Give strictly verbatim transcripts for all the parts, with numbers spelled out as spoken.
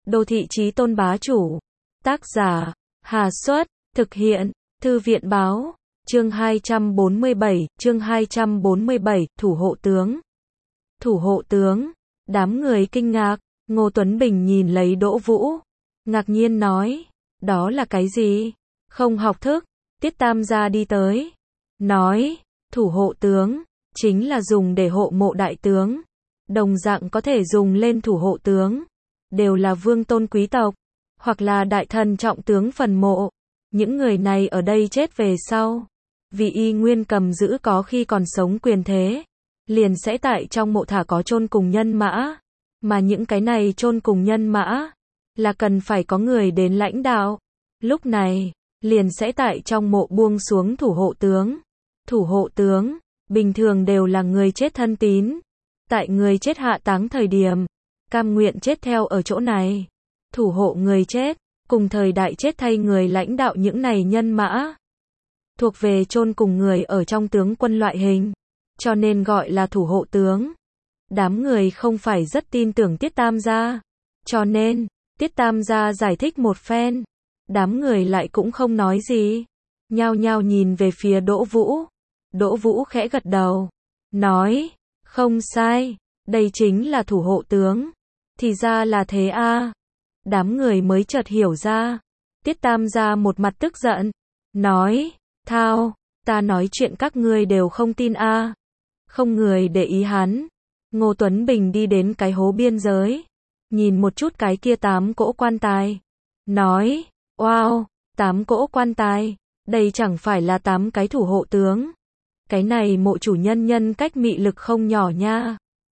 Đô thị chí tôn bá chủ. Tác giả, Hà Xuất, thực hiện, Thư viện báo, chương hai trăm bốn mươi bảy, chương hai trăm bốn mươi bảy, thủ hộ tướng. Thủ hộ tướng, đám người kinh ngạc, Ngô Tuấn Bình nhìn lấy Đỗ Vũ, ngạc nhiên nói, đó là cái gì? Không học thức, Tiết Tam gia đi tới, nói, thủ hộ tướng, chính là dùng để hộ mộ đại tướng, đồng dạng có thể dùng lên thủ hộ tướng, đều là vương tôn quý tộc, hoặc là đại thần trọng tướng phần mộ. Những người này ở đây chết về sau, vì y nguyên cầm giữ có khi còn sống quyền thế, liền sẽ tại trong mộ thả có chôn cùng nhân mã, mà những cái này chôn cùng nhân mã, là cần phải có người đến lãnh đạo, lúc này, liền sẽ tại trong mộ buông xuống thủ hộ tướng. Thủ hộ tướng, bình thường đều là người chết thân tín, tại người chết hạ táng thời điểm, cam nguyện chết theo ở chỗ này, thủ hộ người chết, cùng thời đại chết thay người lãnh đạo những này nhân mã, thuộc về chôn cùng người ở trong tướng quân loại hình, cho nên gọi là thủ hộ tướng. Đám người không phải rất tin tưởng Tiết Tam gia, cho nên, Tiết Tam gia giải thích một phen, đám người lại cũng không nói gì, nhao nhao nhìn về phía Đỗ Vũ. Đỗ Vũ khẽ gật đầu, nói, không sai, đây chính là thủ hộ tướng, thì ra là thế a. Đám người mới chợt hiểu ra, Tiết Tam gia một mặt tức giận, nói, thao, ta nói chuyện các ngươi đều không tin a. Không người để ý hắn. Ngô Tuấn Bình đi đến cái hố biên giới, nhìn một chút cái kia tám cỗ quan tài, nói, wow, tám cỗ quan tài, đây chẳng phải là tám cái thủ hộ tướng. Cái này mộ chủ nhân nhân cách mị lực không nhỏ nha.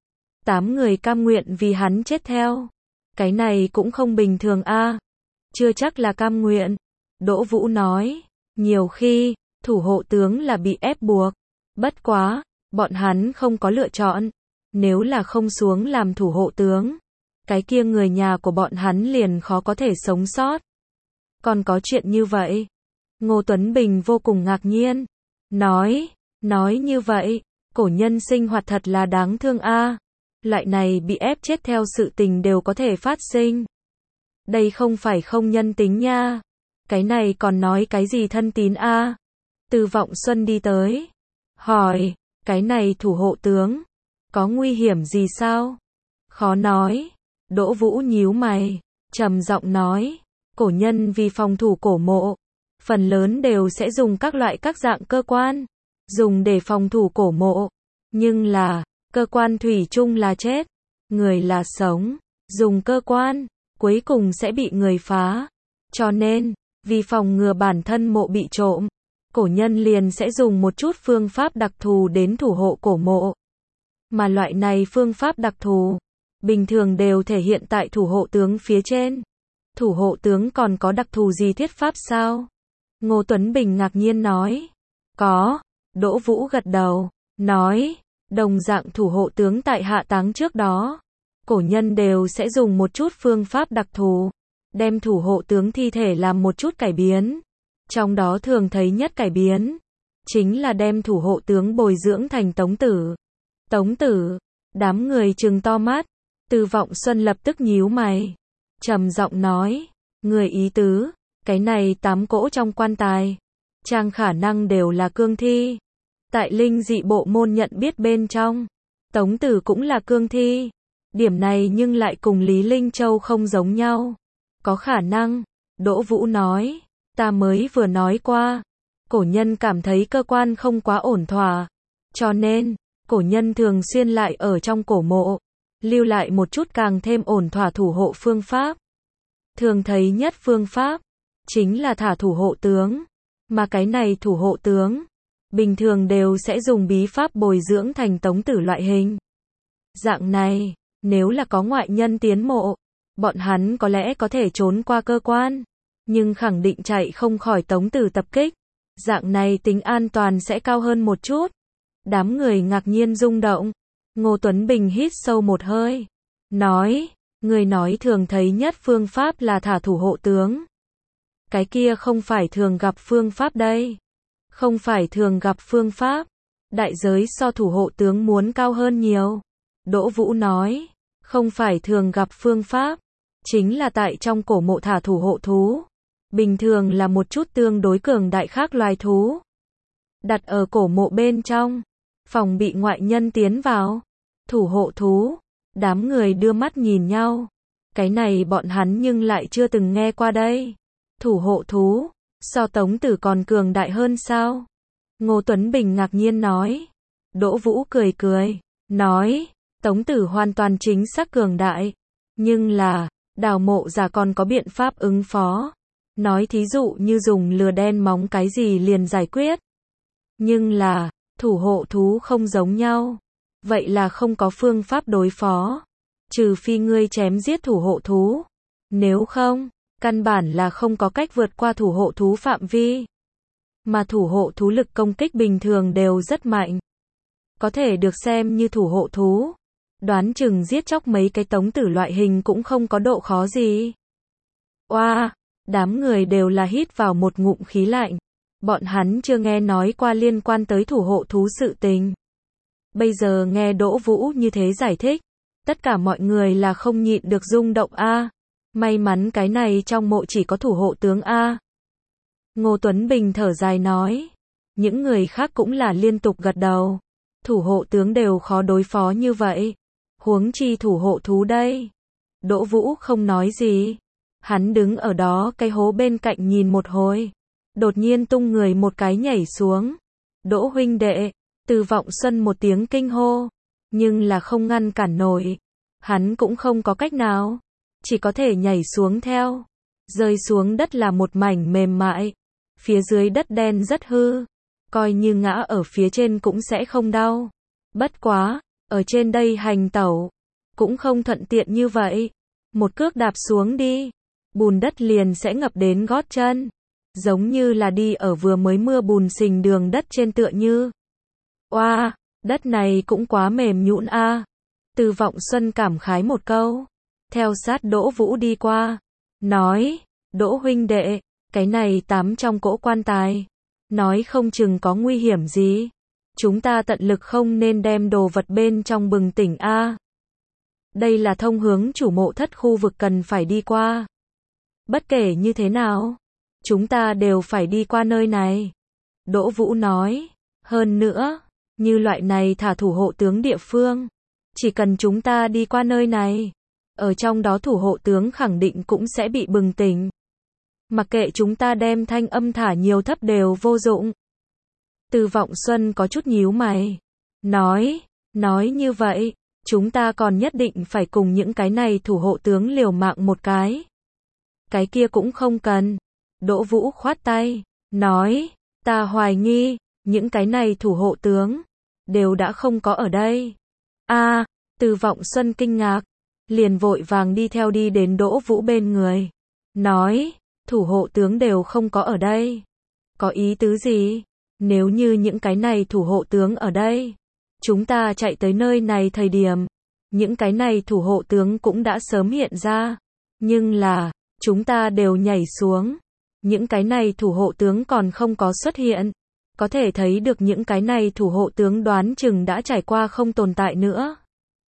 Tám người cam nguyện vì hắn chết theo. Cái này cũng không bình thường a. Chưa chắc là cam nguyện. Đỗ Vũ nói, nhiều khi, thủ hộ tướng là bị ép buộc. Bất quá, bọn hắn không có lựa chọn. Nếu là không xuống làm thủ hộ tướng, cái kia người nhà của bọn hắn liền khó có thể sống sót. Còn có chuyện như vậy? Ngô Tuấn Bình vô cùng ngạc nhiên. Nói, nói như vậy, cổ nhân sinh hoạt thật là đáng thương a. Loại này bị ép chết theo sự tình đều có thể phát sinh. Đây không phải không nhân tính nha. Cái này còn nói cái gì thân tín a? Từ Vọng Xuân đi tới, hỏi, cái này thủ hộ tướng, có nguy hiểm gì sao? Khó nói. Đỗ Vũ nhíu mày, trầm giọng nói, cổ nhân vì phòng thủ cổ mộ, phần lớn đều sẽ dùng các loại các dạng cơ quan, dùng để phòng thủ cổ mộ. Nhưng là, cơ quan thủy chung là chết, người là sống, dùng cơ quan, cuối cùng sẽ bị người phá. Cho nên, vì phòng ngừa bản thân mộ bị trộm, cổ nhân liền sẽ dùng một chút phương pháp đặc thù đến thủ hộ cổ mộ. Mà loại này phương pháp đặc thù, bình thường đều thể hiện tại thủ hộ tướng phía trên. Thủ hộ tướng còn có đặc thù gì thuyết pháp sao? Ngô Tuấn Bình ngạc nhiên nói. Có. Đỗ Vũ gật đầu, nói, đồng dạng thủ hộ tướng tại hạ táng trước đó, cổ nhân đều sẽ dùng một chút phương pháp đặc thù, đem thủ hộ tướng thi thể làm một chút cải biến. Trong đó thường thấy nhất cải biến, chính là đem thủ hộ tướng bồi dưỡng thành tống tử. Tống tử, đám người trừng to mắt, Từ Vọng Xuân lập tức nhíu mày, trầm giọng nói, người ý tứ, cái này tám cỗ trong quan tài, trang khả năng đều là cương thi. Tại linh dị bộ môn nhận biết bên trong, tống tử cũng là cương thi. Điểm này nhưng lại cùng Lý Linh Châu không giống nhau. Có khả năng, Đỗ Vũ nói, ta mới vừa nói qua, cổ nhân cảm thấy cơ quan không quá ổn thỏa, cho nên, cổ nhân thường xuyên lại ở trong cổ mộ, lưu lại một chút càng thêm ổn thỏa thủ hộ phương pháp. Thường thấy nhất phương pháp, chính là thả thủ hộ tướng, mà cái này thủ hộ tướng, bình thường đều sẽ dùng bí pháp bồi dưỡng thành tống tử loại hình. Dạng này, nếu là có ngoại nhân tiến mộ, bọn hắn có lẽ có thể trốn qua cơ quan, nhưng khẳng định chạy không khỏi tống tử tập kích. Dạng này tính an toàn sẽ cao hơn một chút. Đám người ngạc nhiên rung động. Ngô Tuấn Bình hít sâu một hơi, nói, người nói thường thấy nhất phương pháp là thả thủ hộ tướng. Cái kia không phải thường gặp phương pháp đây. Không phải thường gặp phương pháp. Đại giới so thủ hộ tướng muốn cao hơn nhiều. Đỗ Vũ nói, không phải thường gặp phương pháp. chính là tại trong cổ mộ thả thủ hộ thú. Bình thường là một chút tương đối cường đại khác loài thú. Đặt ở cổ mộ bên trong, phòng bị ngoại nhân tiến vào. Thủ hộ thú, đám người đưa mắt nhìn nhau. Cái này bọn hắn nhưng lại chưa từng nghe qua đây. Thủ hộ thú, so Tống Tử còn cường đại hơn sao? Ngô Tuấn Bình ngạc nhiên nói. Đỗ Vũ cười cười, nói, Tống Tử hoàn toàn chính xác cường đại. Nhưng là, Đào Mộ Giả còn có biện pháp ứng phó. Nói thí dụ như dùng lừa đen móng cái gì liền giải quyết. Nhưng là, thủ hộ thú không giống nhau. Vậy là không có phương pháp đối phó. Trừ phi ngươi chém giết thủ hộ thú. Nếu không, căn bản là không có cách vượt qua thủ hộ thú phạm vi. Mà thủ hộ thú lực công kích bình thường đều rất mạnh. Có thể được xem như thủ hộ thú. Đoán chừng giết chóc mấy cái Tống Tử loại hình cũng không có độ khó gì. Oa, wow, đám người đều là hít vào một ngụm khí lạnh. Bọn hắn chưa nghe nói qua liên quan tới thủ hộ thú sự tình. Bây giờ nghe Đỗ Vũ như thế giải thích, tất cả mọi người là không nhịn được rung động a. May mắn cái này trong mộ chỉ có thủ hộ tướng a. Ngô Tuấn Bình thở dài nói. Những người khác cũng là liên tục gật đầu. Thủ hộ tướng đều khó đối phó như vậy. Huống chi thủ hộ thú đây. Đỗ Vũ không nói gì. Hắn đứng ở đó cái hố bên cạnh nhìn một hồi. Đột nhiên tung người một cái nhảy xuống. Đỗ huynh đệ. Từ Vọng Xuân một tiếng kinh hô. Nhưng là không ngăn cản nổi. Hắn cũng không có cách nào. Chỉ có thể nhảy xuống theo. Rơi xuống đất là một mảnh mềm mại. Phía dưới đất đen rất hư. Coi như ngã ở phía trên cũng sẽ không đau. Bất quá, ở trên đây hành tẩu. Cũng không thuận tiện như vậy. Một cước đạp xuống đi. Bùn đất liền sẽ ngập đến gót chân. Giống như là đi ở vừa mới mưa bùn sình đường đất trên tựa như. Oa, wow, đất này cũng quá mềm nhũn a. À. Từ Vọng Xuân cảm khái một câu. Theo sát Đỗ Vũ đi qua. Nói, Đỗ huynh đệ, cái này tắm trong cỗ quan tài. Nói không chừng có nguy hiểm gì. Chúng ta tận lực không nên đem đồ vật bên trong bừng tỉnh a. À. Đây là thông hướng chủ mộ thất khu vực cần phải đi qua. Bất kể như thế nào, chúng ta đều phải đi qua nơi này. Đỗ Vũ nói, hơn nữa, như loại này thả thủ hộ tướng địa phương. Chỉ cần chúng ta đi qua nơi này, ở trong đó thủ hộ tướng khẳng định cũng sẽ bị bừng tỉnh. Mặc kệ chúng ta đem thanh âm thả nhiều thấp đều vô dụng. Từ Vọng Xuân có chút nhíu mày. Nói, nói như vậy, chúng ta còn nhất định phải cùng những cái này thủ hộ tướng liều mạng một cái. Cái kia cũng không cần. Đỗ Vũ khoát tay, nói, ta hoài nghi, những cái này thủ hộ tướng, đều đã không có ở đây. A, à, Từ Vọng Xuân kinh ngạc, liền vội vàng đi theo đi đến Đỗ Vũ bên người. Nói, thủ hộ tướng đều không có ở đây. Có ý tứ gì? Nếu như những cái này thủ hộ tướng ở đây, chúng ta chạy tới nơi này thời điểm, những cái này thủ hộ tướng cũng đã sớm hiện ra. Nhưng là, chúng ta đều nhảy xuống. Những cái này thủ hộ tướng còn không có xuất hiện. Có thể thấy được những cái này thủ hộ tướng đoán chừng đã trải qua không tồn tại nữa.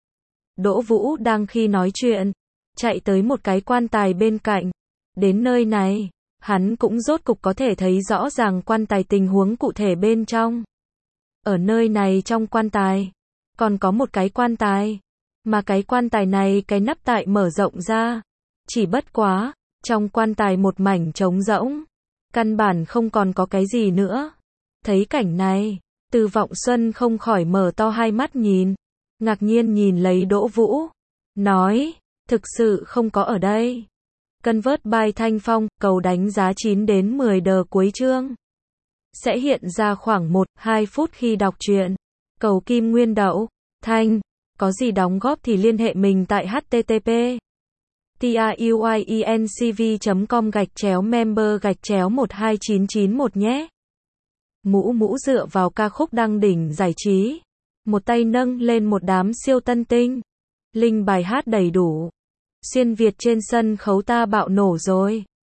Đỗ Vũ đang khi nói chuyện, chạy tới một cái quan tài bên cạnh. Đến nơi này, hắn cũng rốt cục có thể thấy rõ ràng quan tài tình huống cụ thể bên trong. Ở nơi này trong quan tài, còn có một cái quan tài. Mà cái quan tài này cái nắp tại mở rộng ra. Chỉ bất quá, trong quan tài một mảnh trống rỗng. Căn bản không còn có cái gì nữa. Thấy cảnh này, Từ Vọng Xuân không khỏi mở to hai mắt nhìn. Ngạc nhiên nhìn lấy Đỗ Vũ. Nói, thực sự không có ở đây. Convert by Thanh Phong, cầu đánh giá chín đến mười đờ cuối chương. Sẽ hiện ra khoảng một đến hai phút khi đọc truyện. Cầu Kim Nguyên Đậu, Thanh. Có gì đóng góp thì liên hệ mình tại http truyencv chấm com gạch chéo member gạch chéo một hai chín chín một nhé. Mũ Mũ dựa vào ca khúc đăng đỉnh giải trí. Một tay nâng lên một đám siêu tân tinh. Linh bài hát đầy đủ. Xuyên Việt trên sân khấu ta bạo nổ rồi.